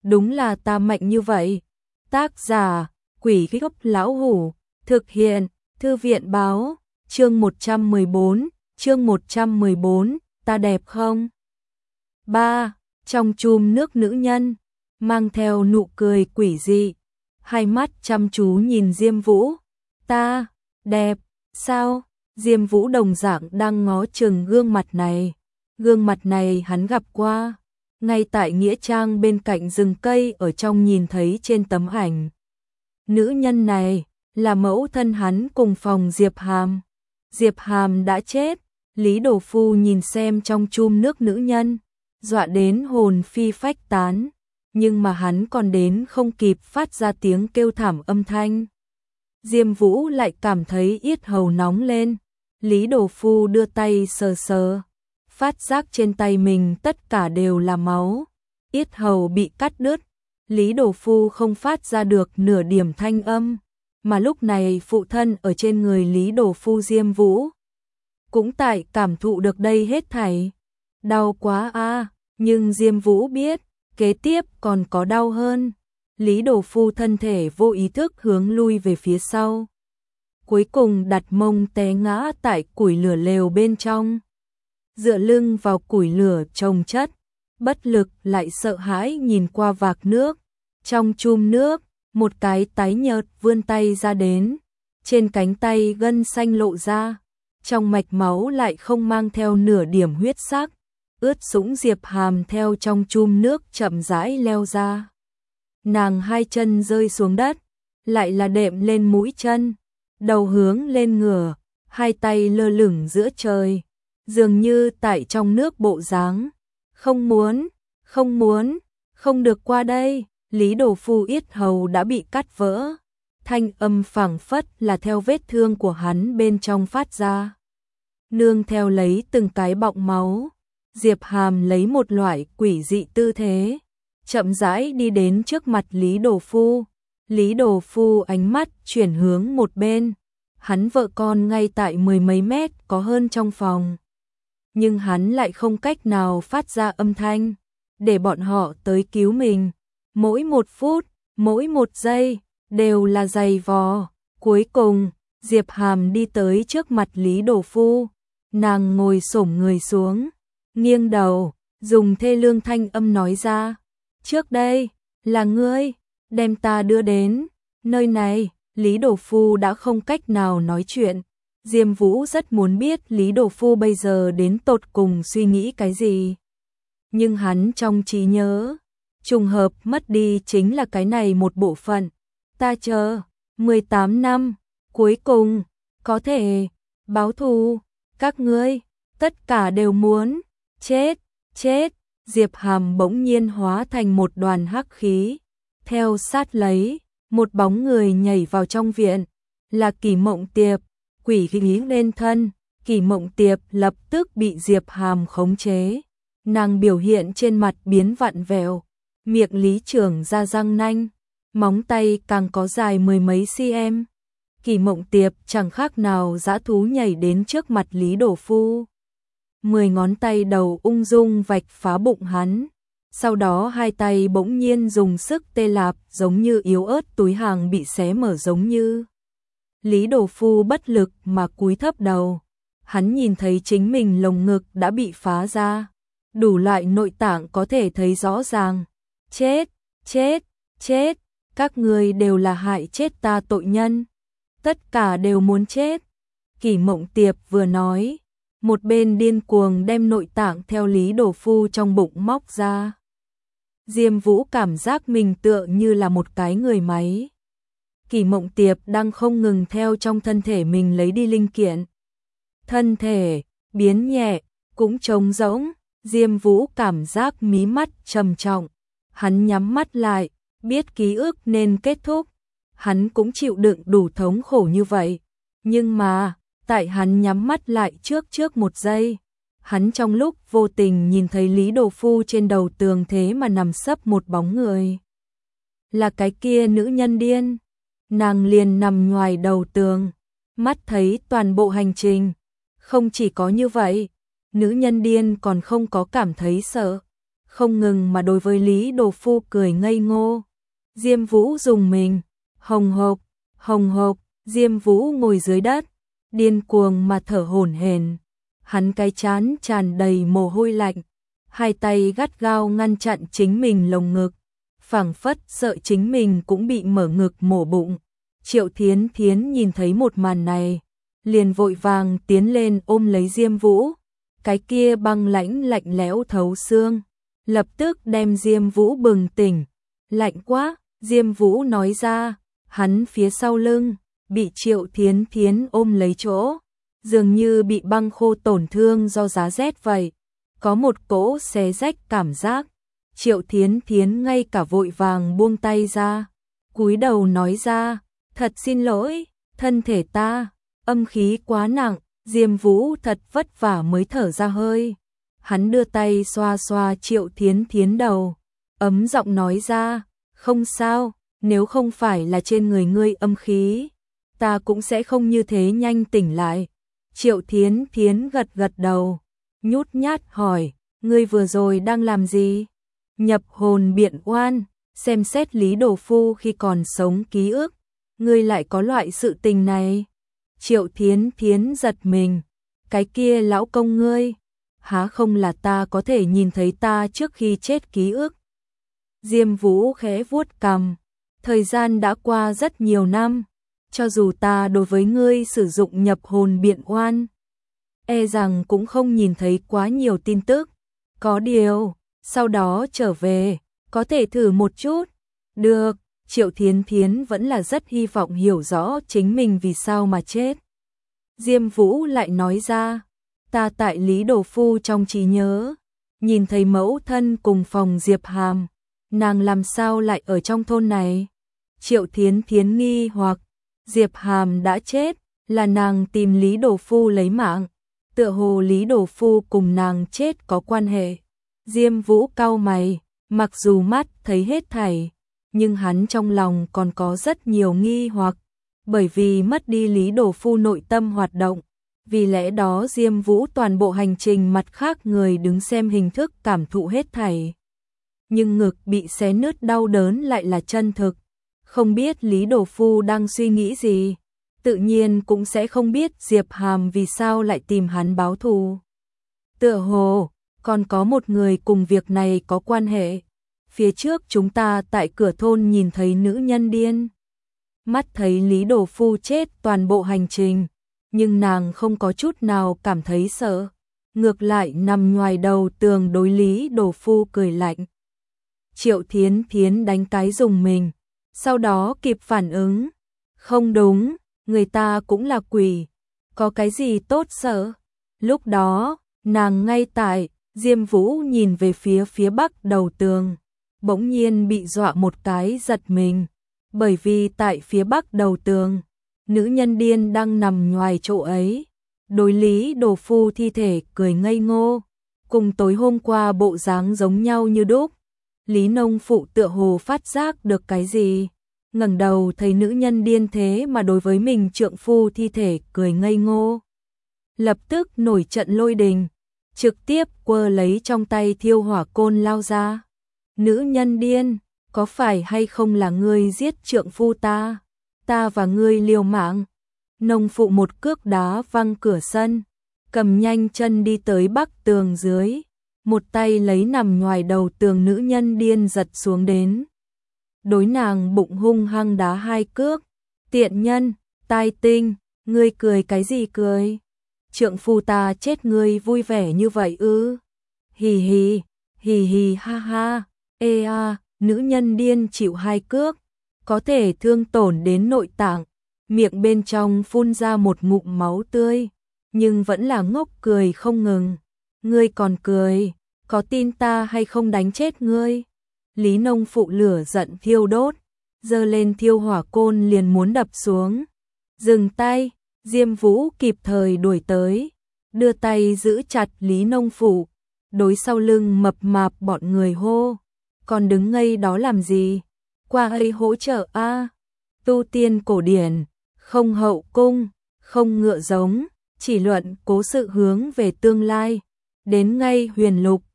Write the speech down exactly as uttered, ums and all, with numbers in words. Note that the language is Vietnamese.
đúng là ta mạnh như vậy. Tác giả, Quỷ Gốc Lão Hủ, thực hiện, Thư viện Báo, chương một trăm mười bốn, chương một trăm mười bốn, ta đẹp không? ba. Trong chum nước nữ nhân, mang theo nụ cười quỷ dị, hai mắt chăm chú nhìn Diêm Vũ. Ta, đẹp, sao? Diêm Vũ đồng dạng đang ngó chừng gương mặt này. Gương mặt này hắn gặp qua, ngay tại nghĩa trang bên cạnh rừng cây ở trong nhìn thấy trên tấm ảnh. Nữ nhân này là mẫu thân hắn cùng phòng Diệp Hàm. Diệp Hàm đã chết, Lý Đồ Phu nhìn xem trong chum nước nữ nhân, dọa đến hồn phi phách tán, nhưng mà hắn còn đến không kịp phát ra tiếng kêu thảm âm thanh. Diêm Vũ lại cảm thấy yết hầu nóng lên, Lý Đồ Phu đưa tay sờ sờ, phát giác trên tay mình tất cả đều là máu, yết hầu bị cắt đứt, Lý Đồ Phu không phát ra được nửa điểm thanh âm, mà lúc này phụ thân ở trên người Lý Đồ Phu Diêm Vũ cũng tại cảm thụ được đây hết thảy. Đau quá a, nhưng Diêm Vũ biết, kế tiếp còn có đau hơn. Lý Đồ Phu thân thể vô ý thức hướng lui về phía sau, cuối cùng đặt mông té ngã tại củi lửa lều bên trong. Dựa lưng vào củi lửa chồng chất, bất lực lại sợ hãi nhìn qua vạc nước. Trong chum nước, một cái tái nhợt vươn tay ra đến, trên cánh tay gân xanh lộ ra, trong mạch máu lại không mang theo nửa điểm huyết sắc. Ướt sũng Diệp Hàm theo trong chum nước chậm rãi leo ra. Nàng hai chân rơi xuống đất, lại là đệm lên mũi chân, đầu hướng lên ngửa, hai tay lơ lửng giữa trời, dường như tại trong nước bộ dáng. Không muốn, không muốn, không được qua đây. Lý Đồ Phu yết hầu đã bị cắt vỡ, thanh âm phảng phất là theo vết thương của hắn bên trong phát ra. Nương theo lấy từng cái bọng máu, Diệp Hàm lấy một loại quỷ dị tư thế, chậm rãi đi đến trước mặt Lý Đồ Phu. Lý Đồ Phu ánh mắt chuyển hướng một bên, hắn vợ con ngay tại mười mấy mét có hơn trong phòng. Nhưng hắn lại không cách nào phát ra âm thanh, để bọn họ tới cứu mình. Mỗi một phút, mỗi một giây, đều là dày vò. Cuối cùng, Diệp Hàm đi tới trước mặt Lý Đồ Phu, nàng ngồi xổm người xuống, nghiêng đầu, dùng thê lương thanh âm nói ra, trước đây, là ngươi, đem ta đưa đến nơi này. Lý Đồ Phu đã không cách nào nói chuyện. Diêm Vũ rất muốn biết Lý Đồ Phu bây giờ đến tột cùng suy nghĩ cái gì. Nhưng hắn trong trí nhớ, trùng hợp mất đi chính là cái này một bộ phận. Ta chờ mười tám năm, cuối cùng có thể báo thù. Các ngươi tất cả đều muốn chết, chết. Diệp Hàm bỗng nhiên hóa thành một đoàn hắc khí, theo sát lấy một bóng người nhảy vào trong viện, là Kỷ Mộng Tiệp. Quỷ khí lên thân, Kỷ Mộng Tiệp lập tức bị Diệp Hàm khống chế, nàng biểu hiện trên mặt biến vặn vẹo, miệng lý trưởng ra răng nanh, móng tay càng có dài mười mấy cm. Kỷ Mộng Tiệp chẳng khác nào dã thú nhảy đến trước mặt Lý Đồ Phu, mười ngón tay đầu ung dung vạch phá bụng hắn, sau đó hai tay bỗng nhiên dùng sức tê lạp, giống như yếu ớt túi hàng bị xé mở giống như. Lý Đồ Phu bất lực mà cúi thấp đầu, hắn nhìn thấy chính mình lồng ngực đã bị phá ra, đủ loại nội tạng có thể thấy rõ ràng. Chết, chết, chết, các ngươi đều là hại chết ta tội nhân, tất cả đều muốn chết. Kỷ Mộng Tiệp vừa nói, một bên điên cuồng đem nội tạng theo Lý Đồ Phu trong bụng móc ra. Diêm Vũ cảm giác mình tựa như là một cái người máy. Kỷ Mộng Tiệp đang không ngừng theo trong thân thể mình lấy đi linh kiện. Thân thể biến nhẹ, cũng trống rỗng. Diêm Vũ cảm giác mí mắt trầm trọng. Hắn nhắm mắt lại, biết ký ức nên kết thúc. Hắn cũng chịu đựng đủ thống khổ như vậy. Nhưng mà, tại hắn nhắm mắt lại trước trước một giây, hắn trong lúc vô tình nhìn thấy Lý Đồ Phu trên đầu tường thế mà nằm sấp một bóng người. Là cái kia nữ nhân điên. Nàng liền nằm ngoài đầu tường, mắt thấy toàn bộ hành trình. Không chỉ có như vậy, nữ nhân điên còn không có cảm thấy sợ, không ngừng mà đối với Lý Đồ Phu cười ngây ngô. Diêm Vũ dùng mình, hồng hộc, hồng hộc, Diêm Vũ ngồi dưới đất, điên cuồng mà thở hổn hển. Hắn cái trán tràn đầy mồ hôi lạnh, hai tay gắt gao ngăn chặn chính mình lồng ngực, phảng phất sợ chính mình cũng bị mở ngực mổ bụng. Triệu Thiến Thiến nhìn thấy một màn này, liền vội vàng tiến lên ôm lấy Diêm Vũ, cái kia băng lãnh lạnh lẽo thấu xương, lập tức đem Diêm Vũ bừng tỉnh. Lạnh quá, Diêm Vũ nói ra, hắn phía sau lưng, bị Triệu Thiến Thiến ôm lấy chỗ, dường như bị băng khô tổn thương do giá rét vậy, có một cỗ xé rách cảm giác. Triệu Thiến Thiến ngay cả vội vàng buông tay ra, cúi đầu nói ra, thật xin lỗi, thân thể ta, âm khí quá nặng. Diêm Vũ thật vất vả mới thở ra hơi. Hắn đưa tay xoa xoa Triệu Thiến Thiến đầu, ấm giọng nói ra, không sao, nếu không phải là trên người ngươi âm khí, ta cũng sẽ không như thế nhanh tỉnh lại. Triệu Thiến Thiến gật gật đầu, nhút nhát hỏi, ngươi vừa rồi đang làm gì? Nhập hồn biện oan, xem xét Lý Đồ Phu khi còn sống ký ức, ngươi lại có loại sự tình này. Triệu Thiến Thiến giật mình, cái kia lão công ngươi, há không là ta có thể nhìn thấy ta trước khi chết ký ức. Diêm Vũ khẽ vuốt cằm, thời gian đã qua rất nhiều năm, cho dù ta đối với ngươi sử dụng nhập hồn biện oan, e rằng cũng không nhìn thấy quá nhiều tin tức, có điều, sau đó trở về, có thể thử một chút. Được. Triệu Thiến Thiến vẫn là rất hy vọng hiểu rõ chính mình vì sao mà chết. Diêm Vũ lại nói ra, ta tại Lý Đồ Phu trong trí nhớ, nhìn thấy mẫu thân cùng phòng Diệp Hàm, nàng làm sao lại ở trong thôn này? Triệu Thiến Thiến nghi hoặc, Diệp Hàm đã chết, là nàng tìm Lý Đồ Phu lấy mạng, tựa hồ Lý Đồ Phu cùng nàng chết có quan hệ. Diêm Vũ cau mày, mặc dù mắt thấy hết thảy, nhưng hắn trong lòng còn có rất nhiều nghi hoặc, bởi vì mất đi Lý Đồ Phu nội tâm hoạt động, vì lẽ đó Diêm Vũ toàn bộ hành trình mặt khác người đứng xem hình thức cảm thụ hết thảy. Nhưng ngực bị xé nứt đau đớn lại là chân thực, không biết Lý Đồ Phu đang suy nghĩ gì, tự nhiên cũng sẽ không biết Diệp Hàm vì sao lại tìm hắn báo thù. Tựa hồ, còn có một người cùng việc này có quan hệ. Phía trước chúng ta tại cửa thôn nhìn thấy nữ nhân điên. Mắt thấy Lý Đồ Phu chết toàn bộ hành trình, nhưng nàng không có chút nào cảm thấy sợ. Ngược lại nằm ngoài đầu tường đối Lý Đồ Phu cười lạnh. Triệu Thiến Thiến đánh cái dùng mình, sau đó kịp phản ứng. Không đúng, người ta cũng là quỷ, có cái gì tốt sợ. Lúc đó, nàng ngay tại, Diêm Vũ nhìn về phía phía bắc đầu tường, bỗng nhiên bị dọa một cái giật mình, bởi vì tại phía bắc đầu tường, nữ nhân điên đang nằm ngoài chỗ ấy, đối Lý Đồ Phu thi thể cười ngây ngô, cùng tối hôm qua bộ dáng giống nhau như đúc. Lý nông phụ tựa hồ phát giác được cái gì, ngẩng đầu thấy nữ nhân điên thế mà đối với mình trượng phu thi thể cười ngây ngô. Lập tức nổi trận lôi đình, trực tiếp quơ lấy trong tay thiêu hỏa côn lao ra. Nữ nhân điên, có phải hay không là ngươi giết trượng phu ta? Ta và ngươi liều mạng. Nông phụ một cước đá văng cửa sân, cầm nhanh chân đi tới bắc tường dưới, một tay lấy nằm ngoài đầu tường nữ nhân điên giật xuống đến. Đối nàng bụng hung hăng đá hai cước. Tiện nhân, tai tinh, ngươi cười cái gì cười? Trượng phu ta chết ngươi vui vẻ như vậy ư? Hì hì, hì hì ha ha, ê a, nữ nhân điên chịu hai cước, có thể thương tổn đến nội tạng, miệng bên trong phun ra một ngụm máu tươi, nhưng vẫn là ngốc cười không ngừng. Ngươi còn cười, có tin ta hay không đánh chết ngươi? Lý nông phụ lửa giận thiêu đốt, giơ lên thiêu hỏa côn liền muốn đập xuống. Dừng tay, Diêm Vũ kịp thời đuổi tới, đưa tay giữ chặt Lý nông phụ, đối sau lưng mập mạp bọn người hô, còn đứng ngây đó làm gì? Qua đây hỗ trợ a. Tu tiên cổ điển, không hậu cung, không ngựa giống, chỉ luận cố sự hướng về tương lai, đến ngay huyền lục,